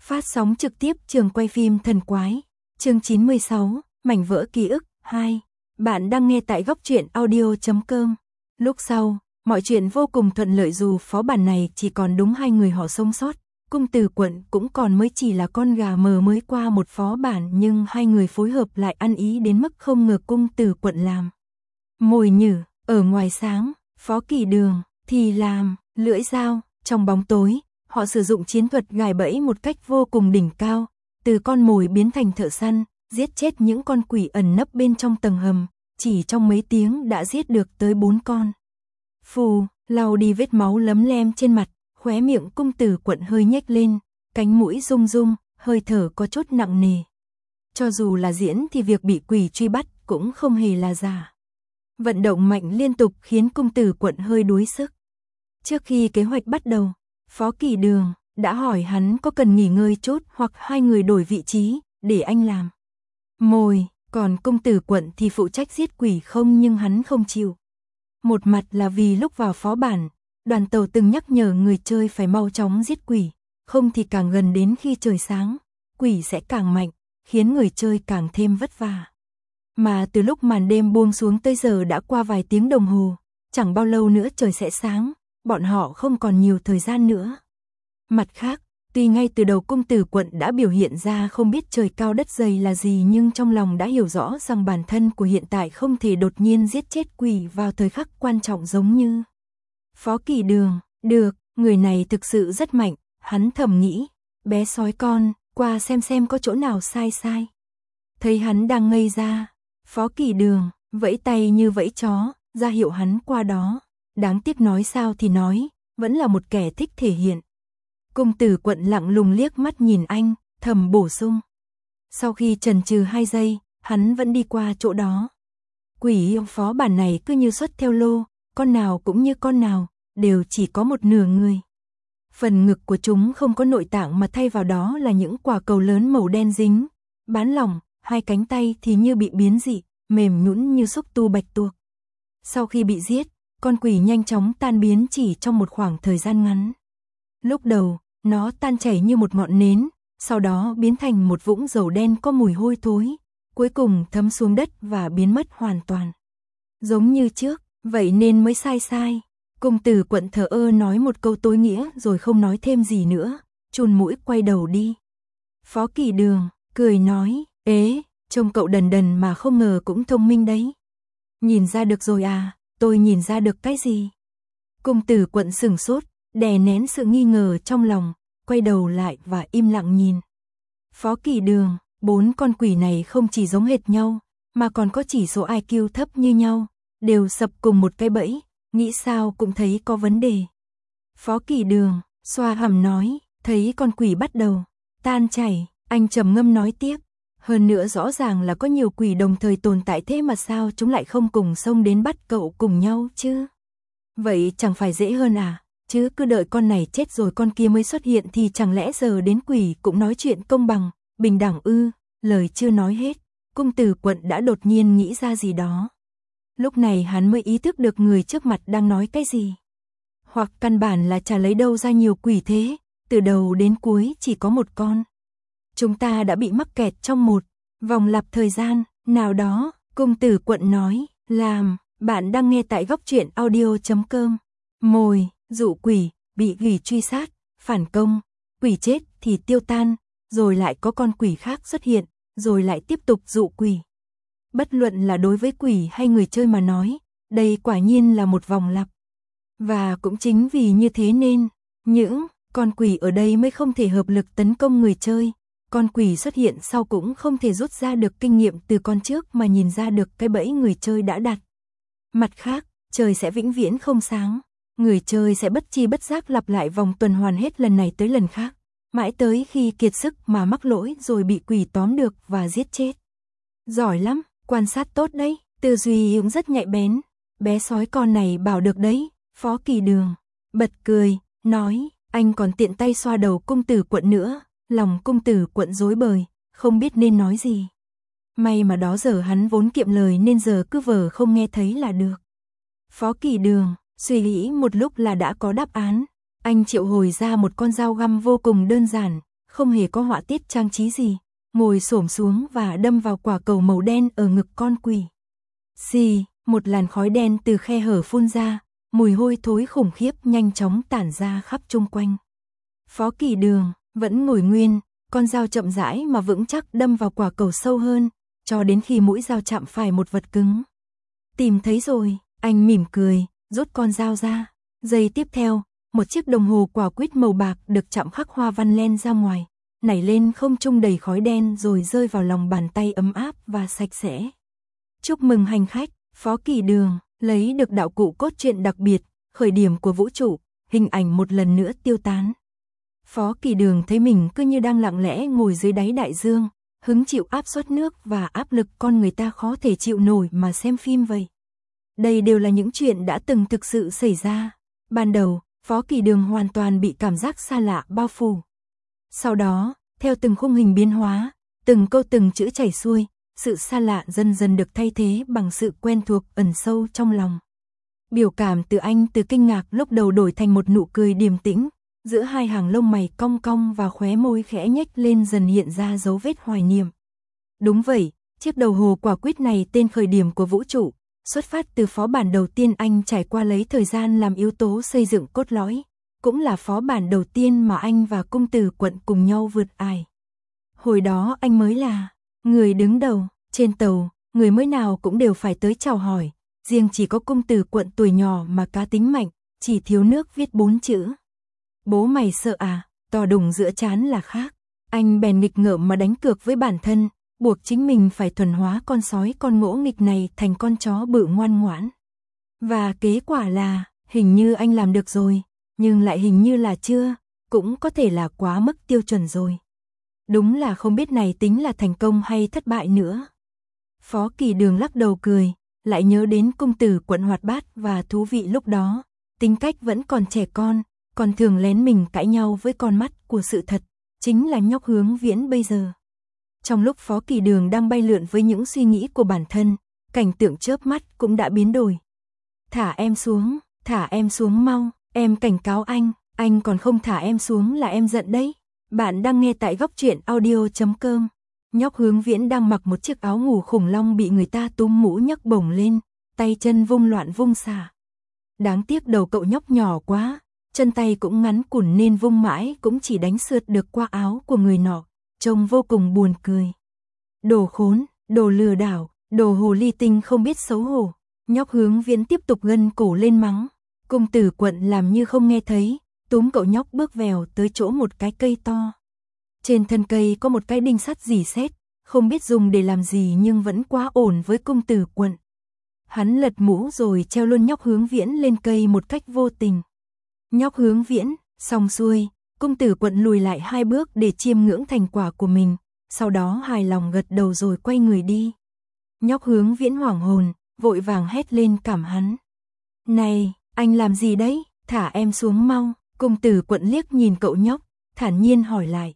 Phát sóng trực tiếp trường quay phim Thần Quái, chương 96, mảnh vỡ ký ức 2. Bạn đang nghe tại goctruyện.audio.com. Lúc sau, mọi chuyện vô cùng thuận lợi dù phó bản này chỉ còn đúng 2 người họ sống sót. Cung Tử Quận cũng còn mới chỉ là con gà mờ mới qua một phó bản, nhưng 2 người phối hợp lại ăn ý đến mức không ngờ Cung Tử Quận làm mồi nhử, ở ngoài sáng, Phó Kỳ Đường thì làm lưỡi dao, trong bóng tối. Họ sử dụng chiến thuật gài bẫy một cách vô cùng đỉnh cao, từ con mồi biến thành thợ săn, giết chết những con quỷ ẩn nấp bên trong tầng hầm, chỉ trong mấy tiếng đã giết được tới 4 con. Phù, lau đi vết máu lấm lem trên mặt, khóe miệng Cung Tử Quận hơi nhếch lên, cánh mũi rung rung, hơi thở có chút nặng nề. Cho dù là diễn thì việc bị quỷ truy bắt cũng không hề là giả. Vận động mạnh liên tục khiến Cung Tử Quận hơi đuối sức. Trước khi kế hoạch bắt đầu, Phó Kỳ Đường đã hỏi hắn có cần nghỉ ngơi chút hoặc 2 người đổi vị trí để anh làm mồi, còn Cung Tử Quận thì phụ trách giết quỷ không, nhưng hắn không chịu. Một mặt là vì lúc vào phó bản, đoàn tàu từng nhắc nhở người chơi phải mau chóng giết quỷ, không thì càng gần đến khi trời sáng, quỷ sẽ càng mạnh, khiến người chơi càng thêm vất vả. Mà từ lúc màn đêm buông xuống tới giờ đã qua vài tiếng đồng hồ, chẳng bao lâu nữa trời sẽ sáng. Bọn họ không còn nhiều thời gian nữa. Mặt khác, tuy ngay từ đầu Cung Tử Quận đã biểu hiện ra không biết trời cao đất dày là gì, nhưng trong lòng đã hiểu rõ rằng bản thân của hiện tại không thể đột nhiên giết chết quỷ vào thời khắc quan trọng giống như Phó Kỳ Đường. Được, người này thực sự rất mạnh, hắn thầm nghĩ, bé sói con, qua xem có chỗ nào sai. Thấy hắn đang ngây ra, Phó Kỳ Đường vẫy tay như vẫy chó, ra hiệu hắn qua đó. Đáng tiếc nói sao thì nói, vẫn là một kẻ thích thể hiện. Cung Tử Quận lặng lùng liếc mắt nhìn anh, thầm bổ sung. Sau khi chần chừ 2 giây, hắn vẫn đi qua chỗ đó. Quỷ ông phó bản này cứ như xuất theo lô, con nào cũng như con nào, đều chỉ có một nửa người. Phần ngực của chúng không có nội tạng mà thay vào đó là những quả cầu lớn màu đen dính, bán lỏng, 2 cánh tay thì như bị biến dị, mềm nhũn như xúc tu bạch tuộc. Sau khi bị giết, con quỷ nhanh chóng tan biến chỉ trong một khoảng thời gian ngắn. Lúc đầu, nó tan chảy như một ngọn nến, sau đó biến thành một vũng dầu đen có mùi hôi thối, cuối cùng thấm xuống đất và biến mất hoàn toàn. Giống như trước, vậy nên mới sai. Cung Tử Quận thờ ơ nói một câu tối nghĩa rồi không nói thêm gì nữa, chun mũi quay đầu đi. Phó Kỳ Đường cười nói, ế, trông cậu đần đần mà không ngờ cũng thông minh đấy. Nhìn ra được rồi à? Tôi nhìn ra được cái gì? Cung Tử Quận sửng sốt, đè nén sự nghi ngờ trong lòng, quay đầu lại và im lặng nhìn. Phó Kỳ Đường, 4 con quỷ này không chỉ giống hệt nhau, mà còn có chỉ số IQ thấp như nhau, đều sập cùng một cái bẫy, nghĩ sao cũng thấy có vấn đề. Phó Kỳ Đường xoa hàm nói, thấy con quỷ bắt đầu tan chảy, anh trầm ngâm nói tiếp. Hơn nữa rõ ràng là có nhiều quỷ đồng thời tồn tại, thế mà sao chúng lại không cùng xông đến bắt cậu cùng nhau chứ? Vậy chẳng phải dễ hơn à? Chứ cứ đợi con này chết rồi con kia mới xuất hiện thì chẳng lẽ giờ đến quỷ cũng nói chuyện công bằng, bình đẳng ư? Lời chưa nói hết, Cung Tử Quận đã đột nhiên nghĩ ra gì đó. Lúc này hắn mới ý thức được người trước mặt đang nói cái gì. Hoặc căn bản là chả lấy đâu ra nhiều quỷ thế, từ đầu đến cuối chỉ có một con. Chúng ta đã bị mắc kẹt trong một vòng lặp thời gian nào đó, Cung Tử Quận nói, bạn đang nghe tại goctruyện.audio.com. Mồi, dụ quỷ, bị quỷ truy sát, phản công, quỷ chết thì tiêu tan, rồi lại có con quỷ khác xuất hiện, rồi lại tiếp tục dụ quỷ. Bất luận là đối với quỷ hay người chơi mà nói, đây quả nhiên là một vòng lặp. Và cũng chính vì như thế nên, những con quỷ ở đây mới không thể hợp lực tấn công người chơi. Con quỷ xuất hiện sau cũng không thể rút ra được kinh nghiệm từ con trước mà nhìn ra được cái bẫy người chơi đã đặt. Mặt khác, trời sẽ vĩnh viễn không sáng, người chơi sẽ bất chi bất giác lặp lại vòng tuần hoàn hết lần này tới lần khác, mãi tới khi kiệt sức mà mắc lỗi rồi bị quỷ tóm được và giết chết. Giỏi lắm, quan sát tốt đấy, tư duy cũng rất nhạy bén, bé sói con này bảo được đấy. Phó Kỳ Đường bật cười, nói, anh còn tiện tay xoa đầu Cung Tử Quận nữa. Lòng Cung Tử Quận rối bời, không biết nên nói gì. May mà đó giờ hắn vốn kiệm lời nên giờ cứ vờ không nghe thấy là được. Phó Kỳ Đường suy nghĩ một lúc là đã có đáp án. Anh triệu hồi ra một con dao găm vô cùng đơn giản, không hề có họa tiết trang trí gì, ngồi xổm xuống và đâm vào quả cầu màu đen ở ngực con quỷ. Xì, một làn khói đen từ khe hở phun ra, mùi hôi thối khủng khiếp nhanh chóng tản ra khắp chung quanh. Phó Kỳ Đường vẫn ngồi nguyên, con dao chậm rãi mà vững chắc đâm vào quả cầu sâu hơn, cho đến khi mũi dao chạm phải một vật cứng. Tìm thấy rồi, anh mỉm cười, rút con dao ra. Giây tiếp theo, một chiếc đồng hồ quả quýt màu bạc được chạm khắc hoa văn len ra ngoài, nảy lên không trung đầy khói đen rồi rơi vào lòng bàn tay ấm áp và sạch sẽ. Chúc mừng hành khách, Phó Kỳ Đường lấy được đạo cụ cốt truyện đặc biệt, khởi điểm của vũ trụ, hình ảnh một lần nữa tiêu tán. Phó Kỳ Đường thấy mình cứ như đang lặng lẽ ngồi dưới đáy đại dương, hứng chịu áp suất nước và áp lực con người ta khó thể chịu nổi mà xem phim vậy. Đây đều là những chuyện đã từng thực sự xảy ra. Ban đầu, Phó Kỳ Đường hoàn toàn bị cảm giác xa lạ bao phủ. Sau đó, theo từng khung hình biến hóa, từng câu từng chữ chảy xuôi, sự xa lạ dần dần được thay thế bằng sự quen thuộc ẩn sâu trong lòng. Biểu cảm từ anh từ kinh ngạc lúc đầu đổi thành một nụ cười điềm tĩnh, giữa hai hàng lông mày cong cong và khóe môi khẽ nhếch lên dần hiện ra dấu vết hoài niệm. Đúng vậy, chiếc đầu hồ quả quýt này tên khởi điểm của vũ trụ, xuất phát từ phó bản đầu tiên anh trải qua lấy thời gian làm yếu tố xây dựng cốt lõi, cũng là phó bản đầu tiên mà anh và cung tử Quận cùng nhau vượt ải. Hồi đó anh mới là người đứng đầu, trên tàu, người mới nào cũng đều phải tới chào hỏi, riêng chỉ có cung tử Quận tuổi nhỏ mà cá tính mạnh, chỉ thiếu nước viết 4 chữ. Bố mày sợ à, to đùng giữa trán là khác. Anh bèn nghịch ngợm mà đánh cược với bản thân, buộc chính mình phải thuần hóa con sói con ngỗ nghịch này thành con chó bự ngoan ngoãn. Và kết quả là, hình như anh làm được rồi, nhưng lại hình như là chưa, cũng có thể là quá mức tiêu chuẩn rồi. Đúng là không biết này tính là thành công hay thất bại nữa. Phó Kỳ Đường lắc đầu cười, lại nhớ đến cung tử Quận hoạt bát và thú vị lúc đó, tính cách vẫn còn trẻ con, còn thường lén mình cãi nhau với con mắt của sự thật, chính là nhóc Hướng Viễn bây giờ. Trong lúc Phó Kỳ Đường đang bay lượn với những suy nghĩ của bản thân, cảnh tượng chớp mắt cũng đã biến đổi. Thả em xuống mau, em cảnh cáo anh còn không thả em xuống là em giận đấy. Bạn đang nghe tại góc truyện audio.com. Nhóc Hướng Viễn đang mặc một chiếc áo ngủ khủng long bị người ta túm mũ nhấc bổng lên, tay chân vung loạn vung xả. Đáng tiếc đầu cậu nhóc nhỏ quá, chân tay cũng ngắn cùn nên vung mãi cũng chỉ đánh sượt được qua áo của người nọ, trông vô cùng buồn cười. Đồ khốn, đồ lừa đảo, đồ hồ ly tinh không biết xấu hổ. Nhóc Hướng Viễn tiếp tục gân cổ lên mắng. Cung tử Quận làm như không nghe thấy, túm cậu nhóc bước vèo tới chỗ một cái cây to. Trên thân cây có một cái đinh sắt rỉ sét, không biết dùng để làm gì nhưng vẫn quá ổn với cung tử Quận. Hắn lật mũ rồi treo luôn nhóc Hướng Viễn lên cây một cách vô tình. Nhóc Hướng Viễn, xong xuôi, cung tử Quận lùi lại 2 bước để chiêm ngưỡng thành quả của mình, sau đó hài lòng gật đầu rồi quay người đi. Nhóc Hướng Viễn hoảng hồn, vội vàng hét lên cảm hắn. Này, anh làm gì đấy, thả em xuống mau. Cung tử Quận liếc nhìn cậu nhóc, thản nhiên hỏi lại.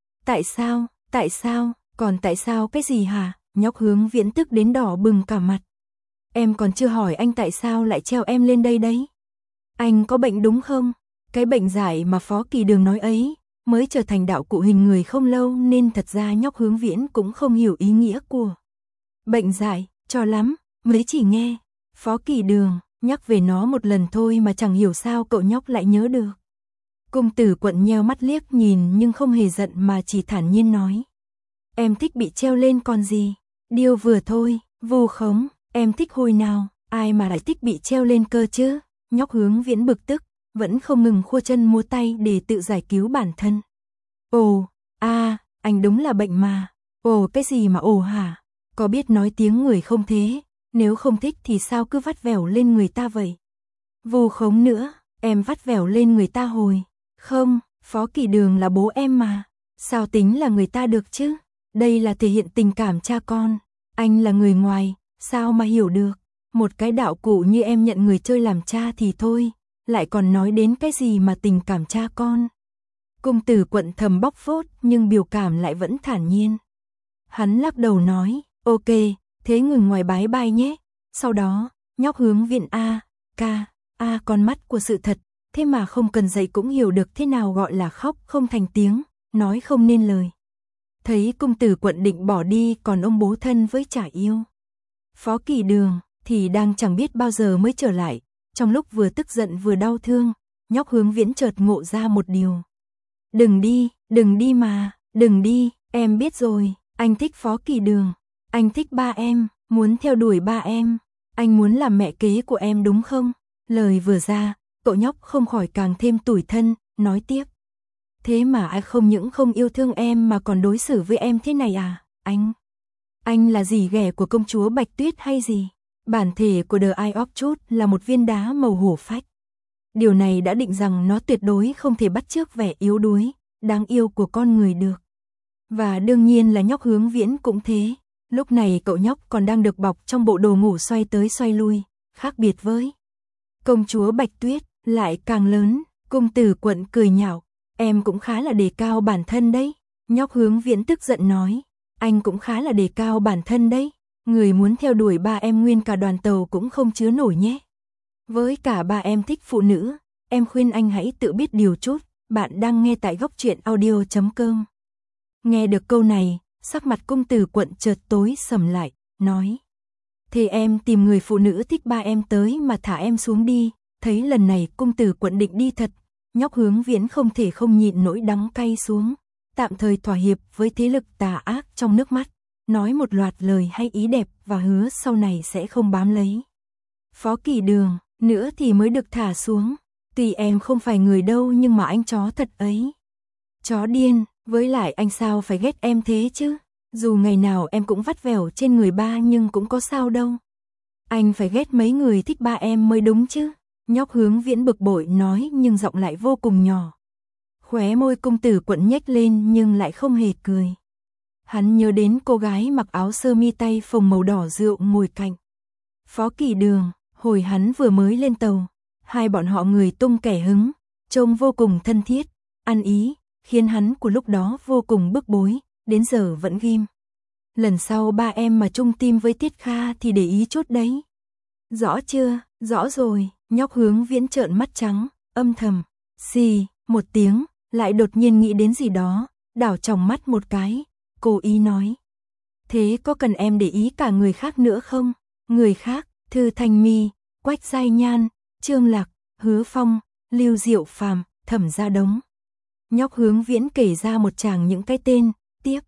Tại sao, còn tại sao cái gì hả? Nhóc Hướng Viễn tức đến đỏ bừng cả mặt. Em còn chưa hỏi anh tại sao lại treo em lên đây đấy. Anh có bệnh đúng không? Cái bệnh dại mà Phó Kỳ Đường nói ấy, mới trở thành đạo cụ hình người không lâu nên thật ra nhóc Hướng Viễn cũng không hiểu ý nghĩa của bệnh dại, cho lắm, mới chỉ nghe Phó Kỳ Đường nhắc về nó một lần thôi mà chẳng hiểu sao cậu nhóc lại nhớ được. Cung tử Quận nheo mắt liếc nhìn nhưng không hề giận mà chỉ thản nhiên nói. Em thích bị treo lên còn gì, điêu vừa thôi, vu khống, em thích hồi nào, ai mà lại thích bị treo lên cơ chứ. Nhóc Hướng Viễn bực tức, vẫn không ngừng khua chân múa tay để tự giải cứu bản thân. Ồ, anh đúng là bệnh mà. Ồ cái gì mà ồ hả, có biết nói tiếng người không thế, nếu không thích thì sao cứ vắt vẻo lên người ta vậy. Vu khống nữa, em vắt vẻo lên người ta hồi. Không, Phó Kỳ Đường là bố em mà, sao tính là người ta được chứ, đây là thể hiện tình cảm cha con, anh là người ngoài, sao mà hiểu được, một cái đạo cụ như em nhận người chơi làm cha thì thôi, lại còn nói đến cái gì mà tình cảm cha con. Cung tử Quận thầm bóc phốt nhưng biểu cảm lại vẫn thản nhiên. Hắn lắc đầu nói, ok, thế ngừng ngoài bái bai nhé, sau đó, nhóc Hướng Viễn con mắt của sự thật. Thế mà không cần dạy cũng hiểu được thế nào gọi là khóc không thành tiếng, nói không nên lời. Thấy công tử quận định bỏ đi còn ông bố thân với chả yêu. Phó Kỳ Đường thì đang chẳng biết bao giờ mới trở lại, trong lúc vừa tức giận vừa đau thương, nhóc Hướng Viễn chợt ngộ ra một điều. Đừng đi mà, đừng đi, em biết rồi, anh thích Phó Kỳ Đường, anh thích ba em, muốn theo đuổi ba em, anh muốn làm mẹ kế của em đúng không? Lời vừa ra, cậu nhóc không khỏi càng thêm tủi thân, nói tiếp. Thế mà anh không những không yêu thương em mà còn đối xử với em thế này à, anh là gì ghẻ của công chúa Bạch Tuyết hay gì? Bản thể của The Eye of Truth là một viên đá màu hổ phách. Điều này đã định rằng nó tuyệt đối không thể bắt chước vẻ yếu đuối, đáng yêu của con người được. Và đương nhiên là nhóc Hướng Viễn cũng thế. Lúc này cậu nhóc còn đang được bọc trong bộ đồ ngủ xoay tới xoay lui, khác biệt với công chúa Bạch Tuyết, lại càng lớn. Công tử quận cười nhạo, em cũng khá là đề cao bản thân đấy. Nhóc Hướng Viễn tức giận nói, anh cũng khá là đề cao bản thân đấy. Người muốn theo đuổi ba em nguyên cả đoàn tàu cũng không chứa nổi nhé. Với cả ba em thích phụ nữ, em khuyên anh hãy tự biết điều chút. Bạn đang nghe tại góc truyện audio.com. Nghe được câu này, sắc mặt công tử quận chợt tối sầm lại, nói. Thế em tìm người phụ nữ thích ba em tới mà thả em xuống đi. Thấy lần này công tử quận định đi thật, nhóc Hướng Viễn không thể không nhịn nỗi đắng cay xuống. Tạm thời thỏa hiệp với thế lực tà ác trong nước mắt, nói một loạt lời hay ý đẹp và hứa sau này sẽ không bám lấy Phó Kỳ Đường nữa thì mới được thả xuống. Tuy em không phải người đâu nhưng mà anh chó thật ấy. Chó điên, với lại anh sao phải ghét em thế chứ? Dù ngày nào em cũng vắt vẻo trên người ba nhưng cũng có sao đâu. Anh phải ghét mấy người thích ba em mới đúng chứ. Nhóc Hướng Viễn bực bội nói nhưng giọng lại vô cùng nhỏ. Khóe môi công tử quận nhếch lên nhưng lại không hề cười. Hắn nhớ đến cô gái mặc áo sơ mi tay phồng màu đỏ rượu ngồi cạnh Phó Kỳ Đường, hồi hắn vừa mới lên tàu. Hai bọn họ người tung kẻ hứng, trông vô cùng thân thiết, ăn ý, khiến hắn của lúc đó vô cùng bức bối, đến giờ vẫn ghim. Lần sau ba em mà chung tim với Tiết Kha thì để ý chút đấy. Rõ chưa? Rõ rồi. Nhóc Hướng Viễn trợn mắt trắng, âm thầm, xì, một tiếng, lại đột nhiên nghĩ đến gì đó, đảo tròng mắt một cái, cố ý nói. Thế có cần em để ý cả người khác nữa không? Người khác, Thư Thanh Mi, Quách Giai Nhan, Trương Lạc, Hứa Phong, Lưu Diệu Phàm, Thẩm Gia Đống. Nhóc Hướng Viễn kể ra một tràng những cái tên, tiếp.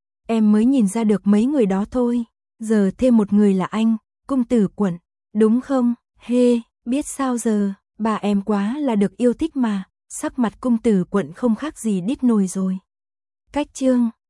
Em mới nhìn ra được mấy người đó thôi, giờ thêm một người là anh, công tử quận, đúng không? Hê, biết sao giờ, bà em quá là được yêu thích mà, sắc mặt công tử quận không khác gì đít nồi rồi. Cách chương